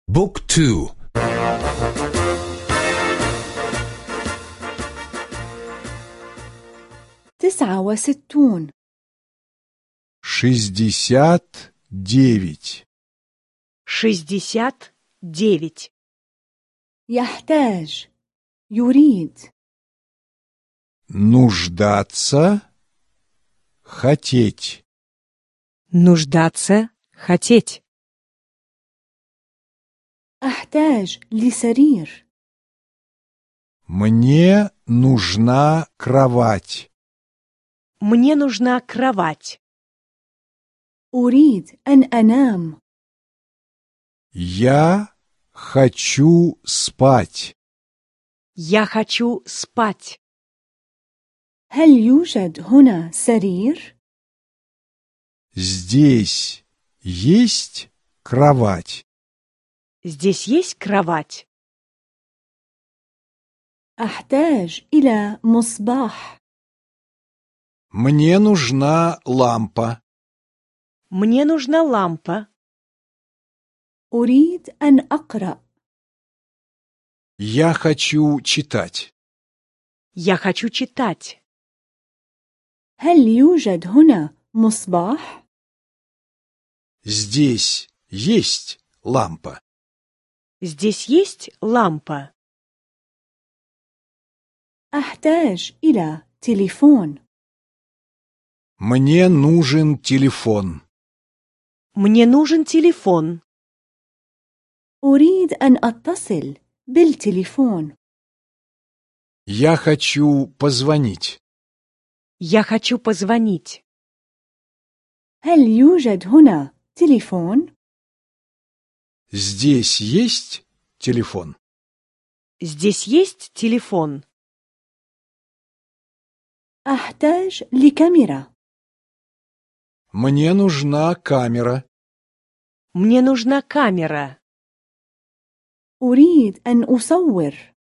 بوك تو 69 69 69 يحتاج يريد нуждаться, хотеть. нуждаться, хотеть. أحتاج لسرير Мне нужна кровать. Мне нужна кровать. أريد أن أنام Я хочу спать. Я хочу спать. هل يوجد هنا سرير؟ Здесь есть кровать. Здесь есть кровать. أحتاج إلى مصباح Мне нужна лампа. Мне нужна лампа. أريد أن أقرأ Я хочу читать. Я хочу читать. هل يوجد هنا مصباح؟ Здесь есть лампа. Здесь есть лампа. أحتاج إلى تليفون Мне нужен телефон. Мне нужен телефон. أريد أن أتصل بالتليفون Я хочу позвонить. Я хочу позвонить. هل يوجد هنا تليفون؟ Здесь есть телефон. Здесь есть телефон. أحتاج لكاميرا Мне нужна камера. Мне нужна камера. أريد أن أصور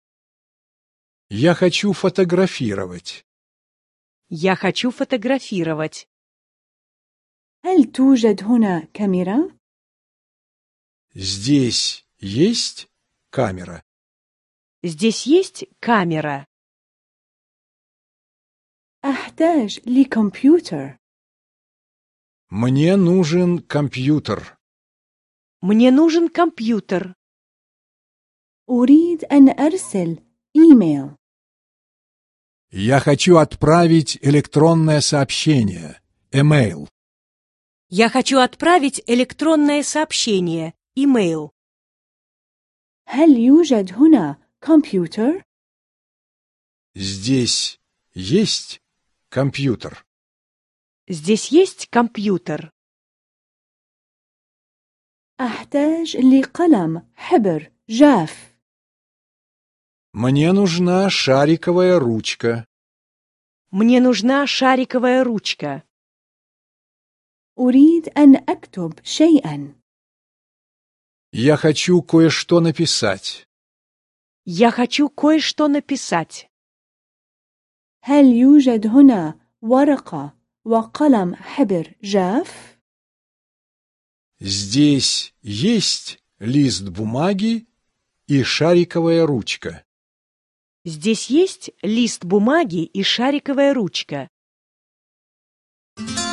Я хочу фотографировать. Я хочу фотографировать. هل توجد هنا كاميرا؟ Здесь есть камера. Здесь есть камера. أحتاج لكمبيوتر Мне нужен компьютер. Мне нужен компьютер. أريد أن أرسل إيميل Я хочу отправить электронное сообщение. Email. Я хочу отправить электронное сообщение, имейл. هل يوجد هنا كمبيوتر؟ Здесь есть компьютер. Здесь есть компьютер. أحتاج لقلم حبر جاف Мне нужна шариковая ручка. Мне нужна шариковая ручка. أريد أن أكتب شيئا Я хочу кое-что написать. Я хочу кое-что написать. هل يوجد هنا ورقة وقلم حبر جاف؟ Здесь есть лист бумаги и шариковая ручка. Здесь есть лист бумаги и шариковая ручка.